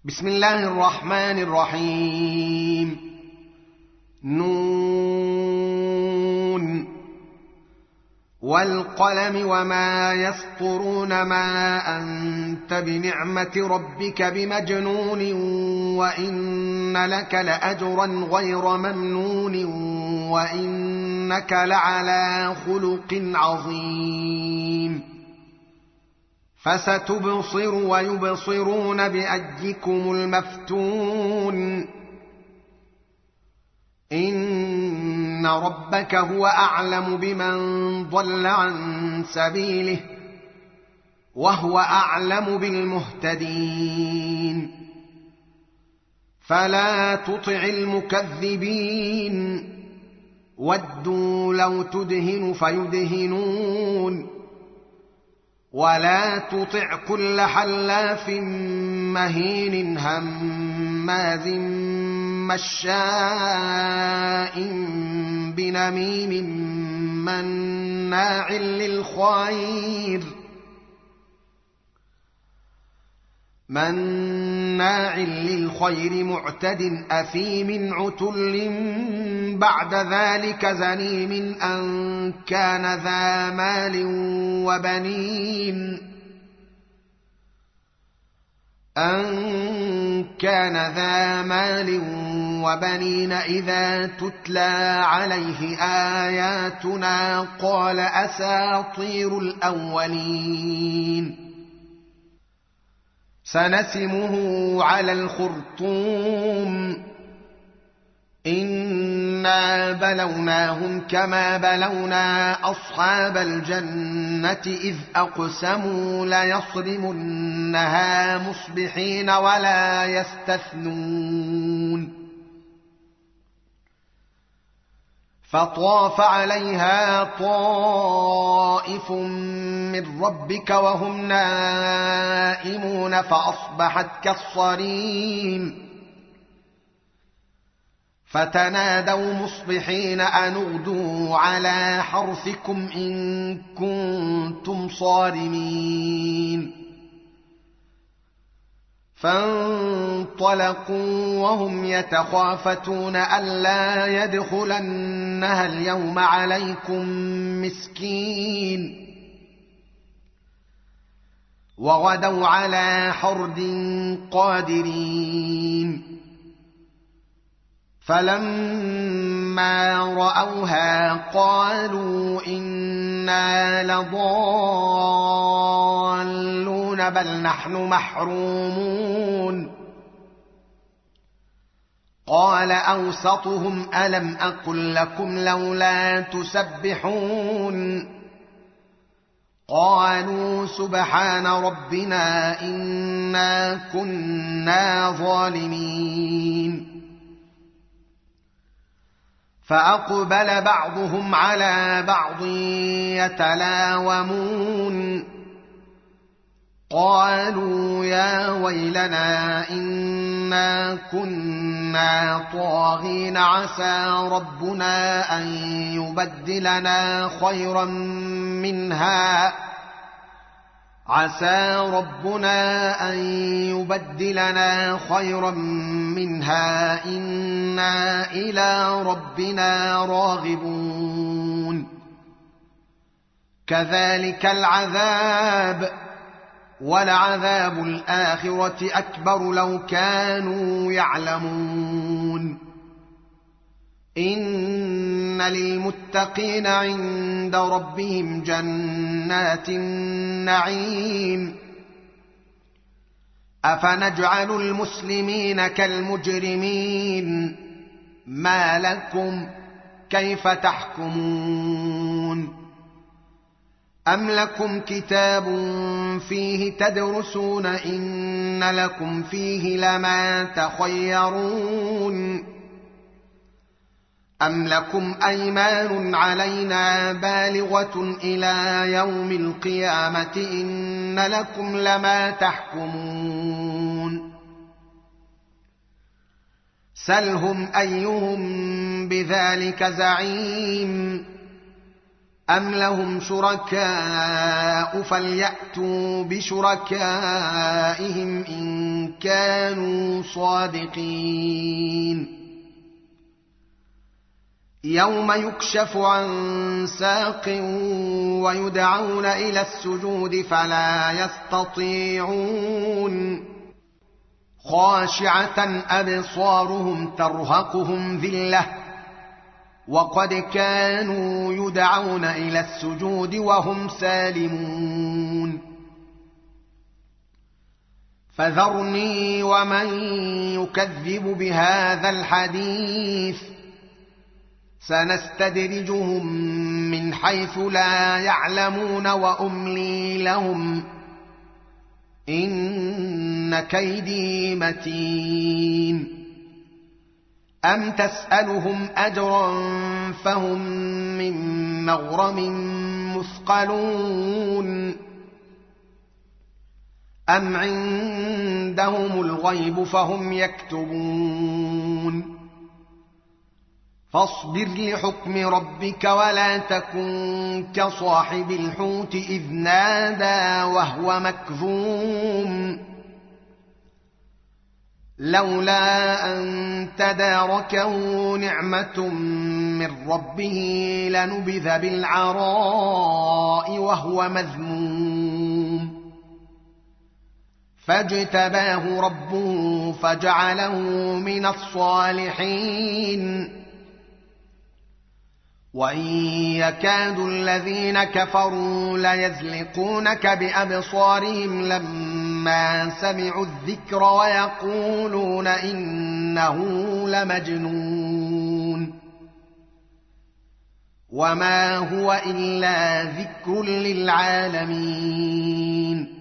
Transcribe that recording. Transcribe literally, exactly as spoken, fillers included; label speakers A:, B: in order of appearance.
A: بسم الله الرحمن الرحيم. نون والقلم وما يسطرون ما أنت بنعمة ربك بمجنون وإن لك لأجرا غير ممنون وإنك لعلى خلق عظيم. فستبصر ويبصرون بأيكم المفتون. إن ربك هو أعلم بمن ضل عن سبيله وهو أعلم بالمهتدين. فلا تطع المكذبين ودوا لو تدهن فيدهنون ولا تطع كل حلاف مهين هماز مشاء بنميم مناع للخير مناع للخير معتد أثيم عتل بعد ذلك زنيم أن كان ذا مال وبنين أن كان ذا مال وبنين إذا تتلى عليه آياتنا قال أساطير الأولين. سنسمه على الخرطوم. إنا بلوناهم كما بلونا أصحاب الجنة إذ أقسموا ليصرمنها مصبحين ولا يستثنون. فطاف عليها طائف من ربك وهم نائمون فأصبحت كالصريم. فتنادوا مصبحين أن اغدوا على حرثكم إن كنتم صارمين. فانطلقوا وهم يتخافتون ألا يدخلنها اليوم عليكم مسكين. وغدوا على حرد قادرين. فلما رأوها قالوا إنا لضالون بل نحن محرومون. قال أوسطهم ألم أقل لكم لولا تسبحون. قالوا سبحان ربنا إنا كنا ظالمين. فأقبل بعضهم على بعض يتلاومون. قالوا يا ويلنا إنا كنا طاغين عسى ربنا أن يبدلنا خيرا منها عسى ربنا أن يبدلنا خيرا منها إنا إلى ربنا راغبون. كذلك العذاب ولعذاب الآخرة أكبر لو كانوا يعلمون. إن للمتقين عند ربهم جنات النعيم. أفنجعل المسلمين كالمجرمين ما لكم كيف تحكمون. أم لكم كتاب فيه تدرسون إن لكم فيه لما تخيرون. أم لكم أيمان علينا بالغة إلى يوم القيامة إن لكم لما تحكمون. سلهم أيهم بذلك زعيم. أم لهم شركاء فليأتوا بشركائهم إن كانوا صادقين يوم يكشف عن ساق ويدعون إلى السجود فلا يستطيعون خاشعة أبصارهم ترهقهم ذلة وقد كانوا يدعون إلى السجود وهم سالمون فذرني ومن يكذب بهذا الحديث سنستدرجهم من حيث لا يعلمون وأملي لهم إن كيدي متين أم تسألهم أجرا فهم من مغرم مثقلون أم عندهم الغيب فهم يكتبون فاصبر لحكم ربك ولا تكن كصاحب الحوت إذ نادى وهو مكظوم لولا أن تداركه نعمة من ربه لنبذ بالعراء وهو مذموم فاجتباه ربه فجعله من الصالحين وإن يكاد الذين كفروا ليزلقونك بأبصارهم لما سمعوا الذكر ويقولون إنه لمجنون وما هو إلا ذكر للعالمين